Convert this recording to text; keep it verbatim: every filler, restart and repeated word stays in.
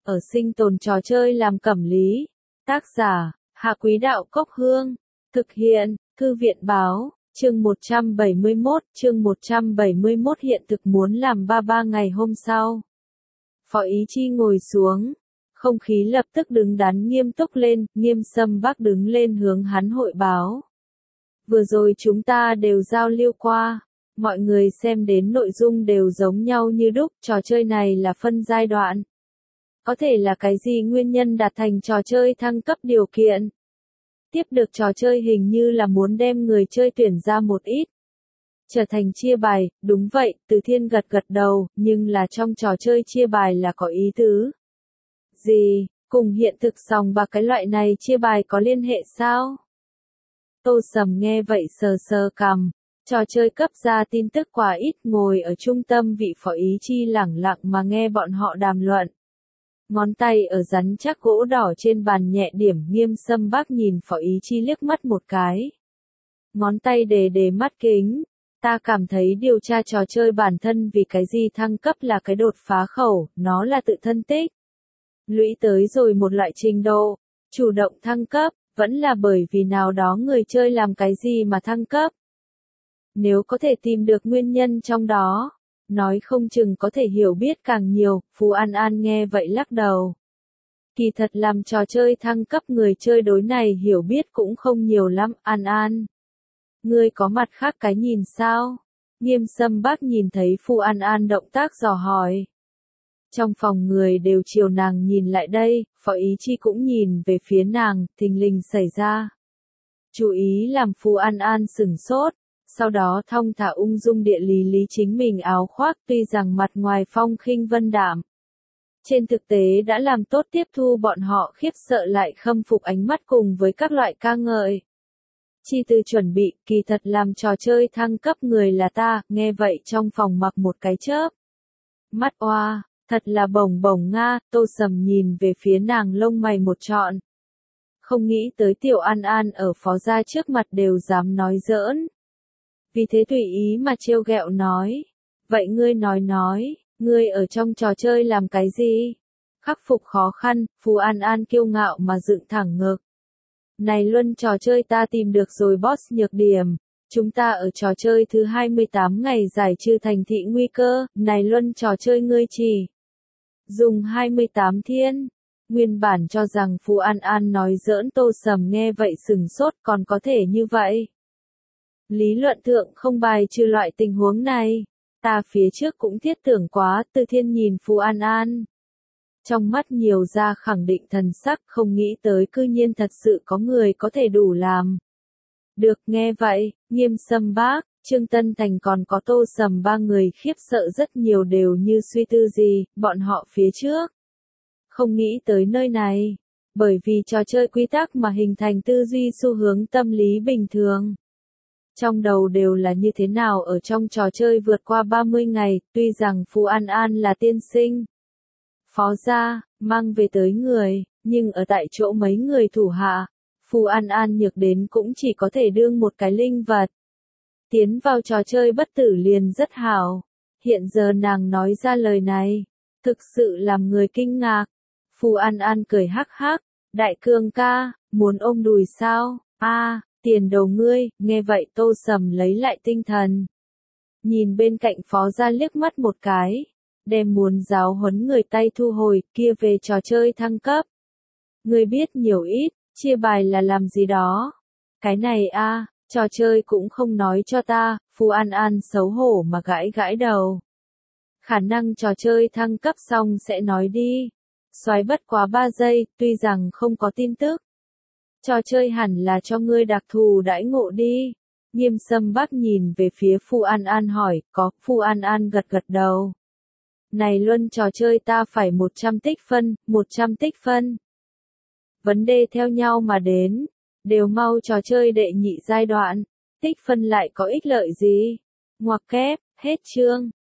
ở sinh tồn trò chơi làm cẩm lý. Tác giả, Hạ Quý Đạo Cốc Hương. Thực hiện, Thư viện Báo, chương một trăm bảy mươi mốt, chương một trăm bảy mươi mốt hiện thực muốn làm ba ba ngày hôm sau. Phó Ý Chi ngồi xuống, không khí lập tức đứng đắn nghiêm túc lên, Nghiêm Sâm Bác đứng lên hướng hắn hội báo. Vừa rồi chúng ta đều giao lưu qua, mọi người xem đến nội dung đều giống nhau như đúc, trò chơi này là phân giai đoạn. Có thể là cái gì nguyên nhân đạt thành trò chơi thăng cấp điều kiện? Tiếp được trò chơi hình như là muốn đem người chơi tuyển ra một ít. Trở thành chia bài, đúng vậy, Từ Thiên gật gật đầu, nhưng là trong trò chơi chia bài là có ý tứ. Gì, cùng hiện thực sòng bạc cái loại này chia bài có liên hệ sao? Tô Sầm nghe vậy sờ sờ cằm, trò chơi cấp ra tin tức quá ít, ngồi ở trung tâm vị Phó Ý Chi lẳng lặng mà nghe bọn họ đàm luận. Ngón tay ở rắn chắc gỗ đỏ trên bàn nhẹ điểm, Nghiêm Sâm Bác nhìn Phó Ý Chi liếc mắt một cái. Ngón tay đề đề mắt kính, ta cảm thấy điều tra trò chơi bản thân vì cái gì thăng cấp là cái đột phá khẩu, nó là tự thân tích. Lũy tới rồi một loại trình độ, chủ động thăng cấp, vẫn là bởi vì nào đó người chơi làm cái gì mà thăng cấp. Nếu có thể tìm được nguyên nhân trong đó, nói không chừng có thể hiểu biết càng nhiều. Phú An An nghe vậy lắc đầu. Kỳ thật làm trò chơi thăng cấp người chơi đối này hiểu biết cũng không nhiều lắm. An An, ngươi có mặt khác cái nhìn sao? Nghiêm Sâm Bác nhìn thấy Phú An An động tác dò hỏi. Trong phòng người đều chiều nàng nhìn lại đây, Phó Ý Chi cũng nhìn về phía nàng, thình lình xảy ra. Chú ý làm Phú An An sửng sốt, sau đó thong thả ung dung địa lý lý chính mình áo khoác, tuy rằng mặt ngoài phong khinh vân đạm. Trên thực tế đã làm tốt tiếp thu bọn họ khiếp sợ lại khâm phục ánh mắt cùng với các loại ca ngợi. Chi từ chuẩn bị, kỳ thật làm trò chơi thăng cấp người là ta, nghe vậy trong phòng mặc một cái chớp. Mắt oa, thật là bồng bồng nga, Tô Sầm nhìn về phía nàng lông mày một trọn. Không nghĩ tới Tiểu An An ở Phó gia trước mặt đều dám nói giỡn. Vì thế tùy ý mà trêu ghẹo nói. Vậy ngươi nói nói, ngươi ở trong trò chơi làm cái gì? Khắc phục khó khăn, Phú An An kiêu ngạo mà dựng thẳng ngực. Này luân trò chơi ta tìm được rồi boss nhược điểm. Chúng ta ở trò chơi thứ hai mươi tám ngày giải trừ thành thị nguy cơ, này luân trò chơi ngươi chỉ dùng hai mươi tám thiên. Nguyên bản cho rằng Phú An An nói giỡn, Tô Sầm nghe vậy sừng sốt, còn có thể như vậy. Lý luận thượng không bài trừ loại tình huống này. Ta phía trước cũng thiết tưởng quá. Từ Thiên nhìn Phú An An. Trong mắt nhiều ra khẳng định thần sắc, không nghĩ tới cư nhiên thật sự có người có thể đủ làm. Được, nghe vậy, Nghiêm Sâm Bác, Trương Tân Thành còn có Tô Sầm ba người khiếp sợ rất nhiều, đều như suy tư gì, bọn họ phía trước. Không nghĩ tới nơi này, bởi vì trò chơi quy tắc mà hình thành tư duy xu hướng tâm lý bình thường. Trong đầu đều là như thế nào ở trong trò chơi vượt qua ba mươi ngày, tuy rằng Phú An An là tiên sinh. Phó gia, mang về tới người, nhưng ở tại chỗ mấy người thủ hạ, Phú An An nhược đến cũng chỉ có thể đương một cái linh vật. Tiến vào trò chơi bất tử liền rất hảo. Hiện giờ nàng nói ra lời này, thực sự làm người kinh ngạc. Phú An An cười hắc hắc, đại cương ca, muốn ôm đùi sao? A, à, tiền đầu ngươi, nghe vậy Tô Sầm lấy lại tinh thần. Nhìn bên cạnh Phó gia liếc mắt một cái, đem muốn giáo huấn người tay thu hồi, kia về trò chơi thăng cấp. Ngươi biết nhiều ít, chia bài là làm gì đó? Cái này a, à, trò chơi cũng không nói cho ta. Phú An An xấu hổ mà gãi gãi đầu. Khả năng trò chơi thăng cấp xong sẽ nói đi. Xoáy bất quá ba giây, tuy rằng không có tin tức. Trò chơi hẳn là cho ngươi đặc thù đãi ngộ đi. Nghiêm Sâm Bác nhìn về phía Phú An An hỏi, có. Phú An An gật gật đầu. Này luân trò chơi ta phải một trăm tích phân, một trăm tích phân. Vấn đề theo nhau mà đến, đều mau trò chơi đệ nhị giai đoạn, tích phân lại có ích lợi gì? Ngoặc kép, hết chương.